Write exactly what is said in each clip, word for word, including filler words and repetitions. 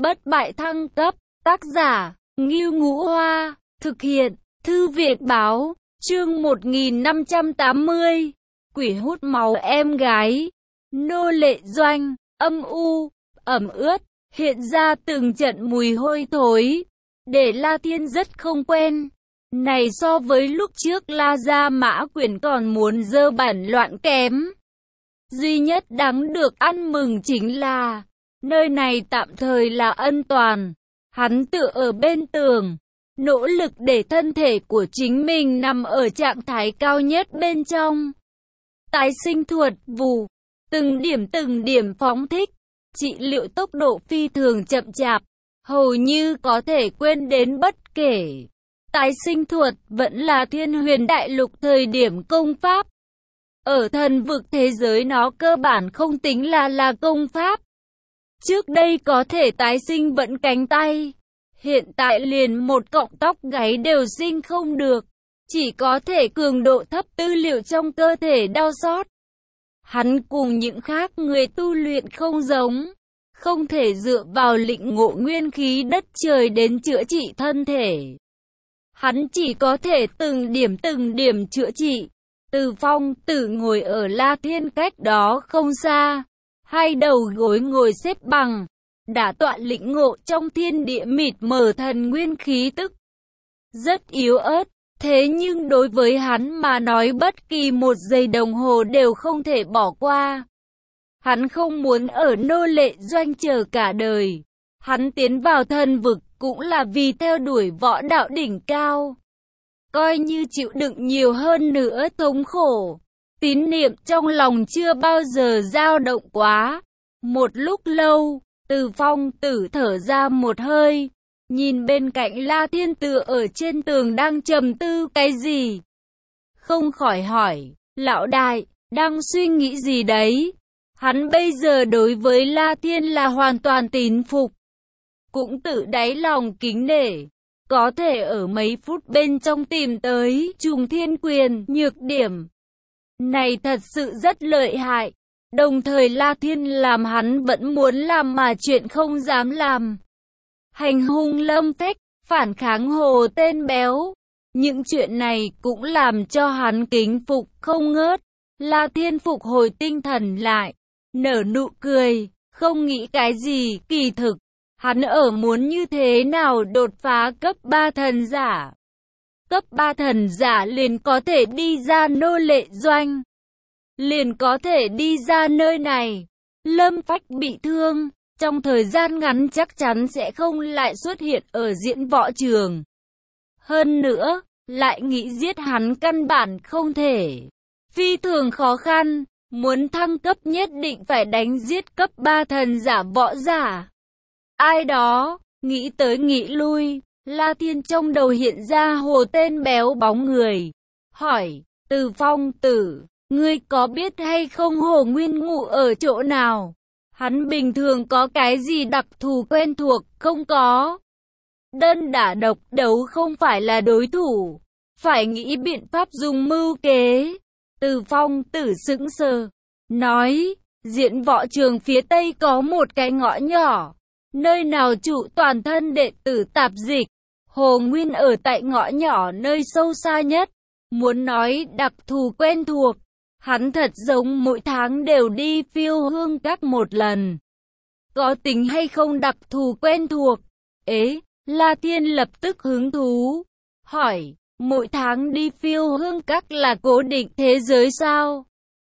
bất bại thăng cấp, tác giả, Ngưu Ngũ Hoa, thực hiện, Thư viện Báo, chương một nghìn năm trăm tám mươi, quỷ hút máu em gái, nô lệ doanh, âm u, ẩm ướt, hiện ra từng trận mùi hôi thối, để La Thiên rất không quen. Này so với lúc trước La Gia Mã Quyền còn muốn dơ bẩn loạn kém. Duy nhất đáng được ăn mừng chính là, nơi này tạm thời là an toàn. Hắn tựa ở bên tường, nỗ lực để thân thể của chính mình nằm ở trạng thái cao nhất bên trong. Tái sinh thuật vù, từng điểm từng điểm phóng thích, trị liệu tốc độ phi thường chậm chạp, hầu như có thể quên đến bất kể. Tái sinh thuật vẫn là Thiên Huyền Đại Lục thời điểm công pháp. Ở thần vực thế giới nó cơ bản không tính là là công pháp. Trước đây có thể tái sinh vẫn cánh tay, hiện tại liền một cọng tóc gáy đều sinh không được, chỉ có thể cường độ thấp tư liệu trong cơ thể đau xót. Hắn cùng những khác người tu luyện không giống, không thể dựa vào lĩnh ngộ nguyên khí đất trời đến chữa trị thân thể. Hắn chỉ có thể từng điểm từng điểm chữa trị. Từ Phong Tử ngồi ở La Thiên cách đó không xa, hai đầu gối ngồi xếp bằng, đã tọa lĩnh ngộ trong thiên địa mịt mờ thần nguyên khí tức. Rất yếu ớt, thế nhưng đối với hắn mà nói bất kỳ một giây đồng hồ đều không thể bỏ qua. Hắn không muốn ở nô lệ doanh chờ cả đời. Hắn tiến vào thần vực cũng là vì theo đuổi võ đạo đỉnh cao. Coi như chịu đựng nhiều hơn nữa thống khổ, tín niệm trong lòng chưa bao giờ dao động quá. Một lúc lâu, Từ Phong Tử thở ra một hơi, nhìn bên cạnh La Thiên tựa ở trên tường đang trầm tư cái gì. Không khỏi hỏi, lão đại, đang suy nghĩ gì đấy? Hắn bây giờ đối với La Thiên là hoàn toàn tín phục, cũng tự đáy lòng kính nể. Có thể ở mấy phút bên trong tìm tới trùng thiên quyền, nhược điểm này thật sự rất lợi hại. Đồng thời La Thiên làm hắn vẫn muốn làm mà chuyện không dám làm. Hành hung lâm phách, phản kháng hồ tên béo. Những chuyện này cũng làm cho hắn kính phục không ngớt. La Thiên phục hồi tinh thần lại, nở nụ cười, không nghĩ cái gì kỳ thực. Hắn ở muốn như thế nào đột phá cấp ba thần giả. Cấp ba thần giả liền có thể đi ra nô lệ doanh. Liền có thể đi ra nơi này. Lâm Phách bị thương, trong thời gian ngắn chắc chắn sẽ không lại xuất hiện ở diễn võ trường. Hơn nữa, lại nghĩ giết hắn căn bản không thể. Phi thường khó khăn, muốn thăng cấp nhất định phải đánh giết cấp ba thần giả võ giả. Ai đó, nghĩ tới nghĩ lui, La Thiên trong đầu hiện ra hồ tên béo bóng người. Hỏi, Từ Phong Tử, ngươi có biết hay không Hồ Nguyên ngụ ở chỗ nào? Hắn bình thường có cái gì đặc thù quen thuộc, không có. Đơn đả độc đấu không phải là đối thủ, phải nghĩ biện pháp dùng mưu kế. Từ Phong Tử sững sờ, nói, diễn võ trường phía tây có một cái ngõ nhỏ. Nơi nào trụ toàn thân đệ tử tạp dịch, Hồ Nguyên ở tại ngõ nhỏ nơi sâu xa nhất. Muốn nói đặc thù quen thuộc, hắn thật giống mỗi tháng đều đi Phiêu Hương Các một lần. Có tính hay không đặc thù quen thuộc? Ế, La Thiên lập tức hứng thú, hỏi, mỗi tháng đi Phiêu Hương Các là cố định thế giới sao?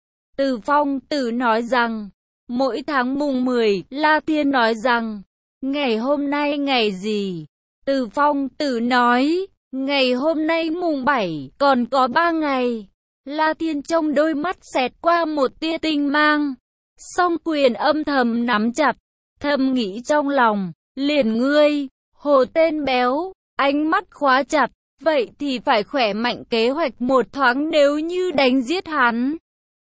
Từ Phong Tử nói rằng, mỗi tháng mùng mười, La Thiên nói rằng, ngày hôm nay ngày gì? Từ Phong Tử nói, ngày hôm nay mùng bảy, còn có ba ngày. La Thiên trong đôi mắt xẹt qua một tia tinh mang, song quyền âm thầm nắm chặt, thầm nghĩ trong lòng, liền ngươi, hồ tên béo, ánh mắt khóa chặt, vậy thì phải khỏe mạnh kế hoạch một thoáng nếu như đánh giết hắn.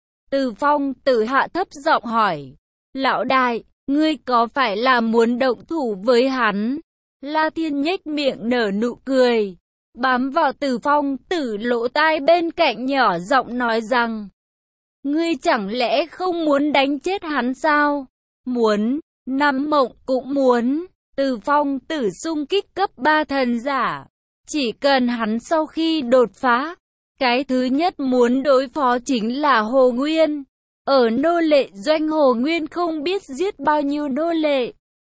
Từ Phong Tử hạ thấp giọng hỏi, lão đại, ngươi có phải là muốn động thủ với hắn? La Thiên nhếch miệng nở nụ cười, bám vào Từ Phong Tử lỗ tai bên cạnh nhỏ giọng nói rằng, ngươi chẳng lẽ không muốn đánh chết hắn sao? Muốn, Nam Mộng cũng muốn. Từ Phong tử xung kích cấp ba thần giả. Chỉ cần hắn sau khi đột phá, cái thứ nhất muốn đối phó chính là Hồ Nguyên. Ở nô lệ doanh Hồ Nguyên không biết giết bao nhiêu nô lệ.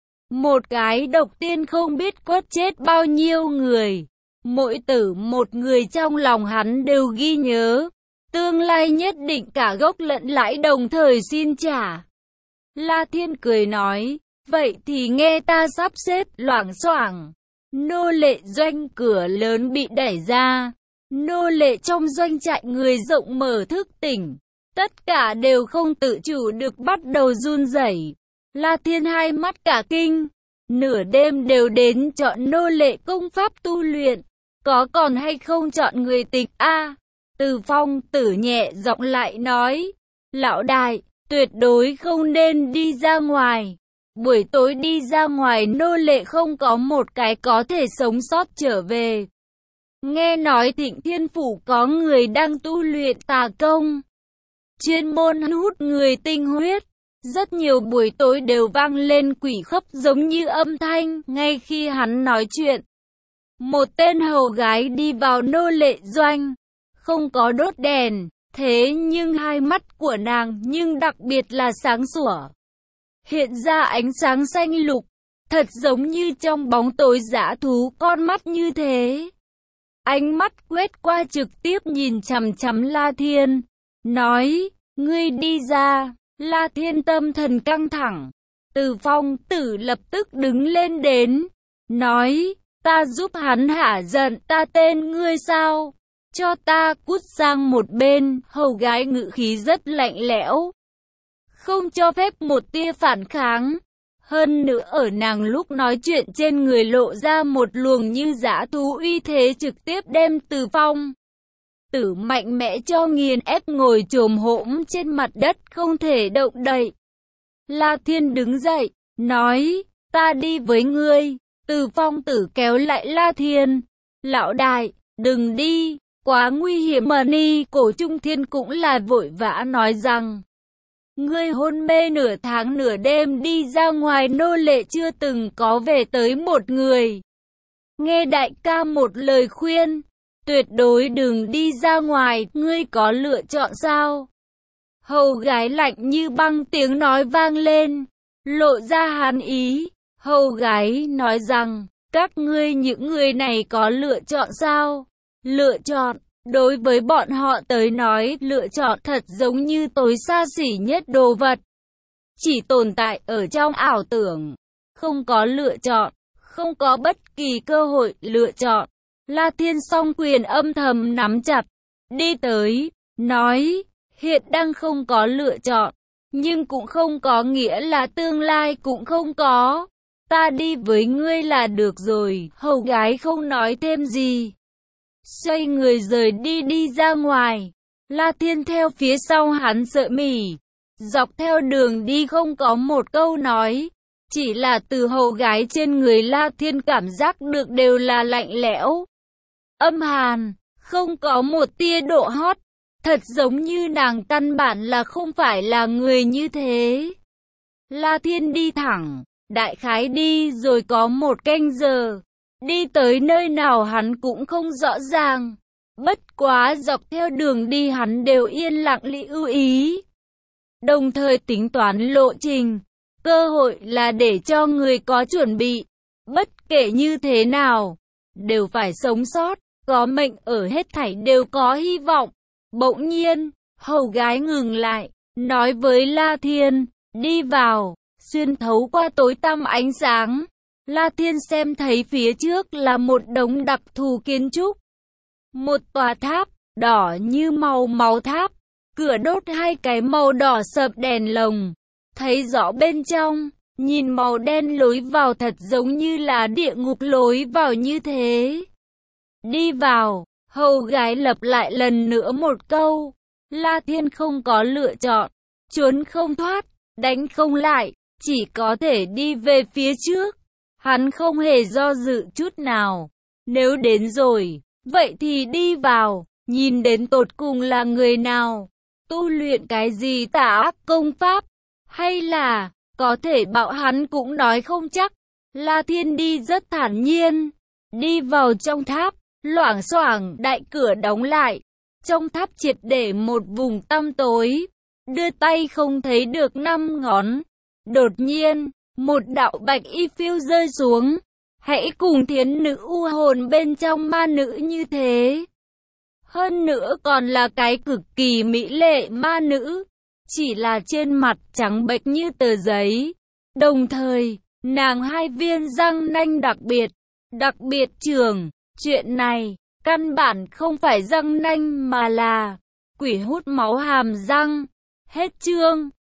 Một cái độc tiên không biết quất chết bao nhiêu người. Mỗi tử một người trong lòng hắn đều ghi nhớ. Tương lai nhất định cả gốc lẫn lãi đồng thời xin trả. La Thiên cười nói, vậy thì nghe ta sắp xếp. Loảng xoảng, nô lệ doanh cửa lớn bị đẩy ra. Nô lệ trong doanh trại người rộng mở thức tỉnh. Tất cả đều không tự chủ được bắt đầu run rẩy. La Thiên hai mắt cả kinh. Nửa đêm đều đến chọn nô lệ công pháp tu luyện. Có còn hay không chọn người tịch a? Từ Phong tử nhẹ giọng lại nói. Lão đại, tuyệt đối không nên đi ra ngoài. Buổi tối đi ra ngoài nô lệ không có một cái có thể sống sót trở về. Nghe nói Thịnh Thiên Phủ có người đang tu luyện tà công. Chuyên môn hút người tinh huyết. Rất nhiều buổi tối đều vang lên quỷ khóc giống như âm thanh. Ngay khi hắn nói chuyện, một tên hầu gái đi vào nô lệ doanh. Không có đốt đèn, thế nhưng hai mắt của nàng nhưng đặc biệt là sáng sủa. Hiện ra ánh sáng xanh lục, thật giống như trong bóng tối dã thú con mắt như thế. Ánh mắt quét qua trực tiếp nhìn chằm chằm La Thiên, nói, ngươi đi ra. La Thiên tâm thần căng thẳng. Từ Phong tử lập tức đứng lên đến, nói, ta giúp hắn hả giận. Ta tên ngươi sao? Cho ta cút sang một bên. Hầu gái ngữ khí rất lạnh lẽo, không cho phép một tia phản kháng. Hơn nữa ở nàng lúc nói chuyện trên người lộ ra một luồng như dã thú uy thế, trực tiếp đem Từ Phong tử mạnh mẽ cho nghiền ép ngồi chồm hổm trên mặt đất không thể động đậy. La Thiên đứng dậy, nói, ta đi với ngươi. Từ Phong tử kéo lại La Thiên. Lão đại, đừng đi, quá nguy hiểm mà. Ni Cổ Trung Thiên cũng là vội vã nói rằng, ngươi hôn mê nửa tháng nửa đêm đi ra ngoài nô lệ chưa từng có về tới một người. Nghe đại ca một lời khuyên, tuyệt đối đừng đi ra ngoài. Ngươi có lựa chọn sao? Hầu gái lạnh như băng tiếng nói vang lên, lộ ra hàn ý. Hầu gái nói rằng, các ngươi những người này có lựa chọn sao? Lựa chọn, đối với bọn họ tới nói, lựa chọn thật giống như tối xa xỉ nhất đồ vật. Chỉ tồn tại ở trong ảo tưởng, không có lựa chọn, không có bất kỳ cơ hội lựa chọn. La Thiên song quyền âm thầm nắm chặt, đi tới, nói, hiện đang không có lựa chọn, nhưng cũng không có nghĩa là tương lai cũng không có. Ta đi với ngươi là được rồi. Hầu gái không nói thêm gì, xoay người rời đi đi ra ngoài. La Thiên theo phía sau hắn sợ mỉ. Dọc theo đường đi không có một câu nói, chỉ là từ hầu gái trên người La Thiên cảm giác được đều là lạnh lẽo, âm hàn, không có một tia độ hót. Thật giống như nàng căn bản là không phải là người như thế. La Thiên đi thẳng, đại khái đi rồi có một canh giờ. Đi tới nơi nào hắn cũng không rõ ràng. Bất quá dọc theo đường đi hắn đều yên lặng lưu ý, đồng thời tính toán lộ trình. Cơ hội là để cho người có chuẩn bị. Bất kể như thế nào, đều phải sống sót. Có mệnh ở hết thảy đều có hy vọng. Bỗng nhiên, hầu gái ngừng lại, nói với La Thiên, đi vào. Xuyên thấu qua tối tăm ánh sáng, La Thiên xem thấy phía trước là một đống đặc thù kiến trúc. Một tòa tháp, đỏ như màu máu tháp, cửa đốt hai cái màu đỏ sậm đèn lồng. Thấy rõ bên trong, nhìn màu đen lối vào thật giống như là địa ngục lối vào như thế. Đi vào, hầu gái lặp lại lần nữa một câu. La Thiên không có lựa chọn, trốn không thoát, đánh không lại, chỉ có thể đi về phía trước. Hắn không hề do dự chút nào. Nếu đến rồi, vậy thì đi vào, nhìn đến tột cùng là người nào, tu luyện cái gì tà ác công pháp, hay là có thể bạo hắn cũng nói không chắc. La Thiên đi rất thản nhiên, đi vào trong tháp, loảng xoảng đại cửa đóng lại. Trong tháp triệt để một vùng tăm tối, đưa tay không thấy được năm ngón. Đột nhiên, một đạo bạch y phiêu rơi xuống. Hãy cùng thiến nữ u hồn bên trong ma nữ như thế. Hơn nữa còn là cái cực kỳ mỹ lệ ma nữ, chỉ là trên mặt trắng bệch như tờ giấy. Đồng thời, nàng hai viên răng nanh đặc biệt, đặc biệt trường. Chuyện này, căn bản không phải răng nanh mà là quỷ hút máu hàm răng. Hết chương.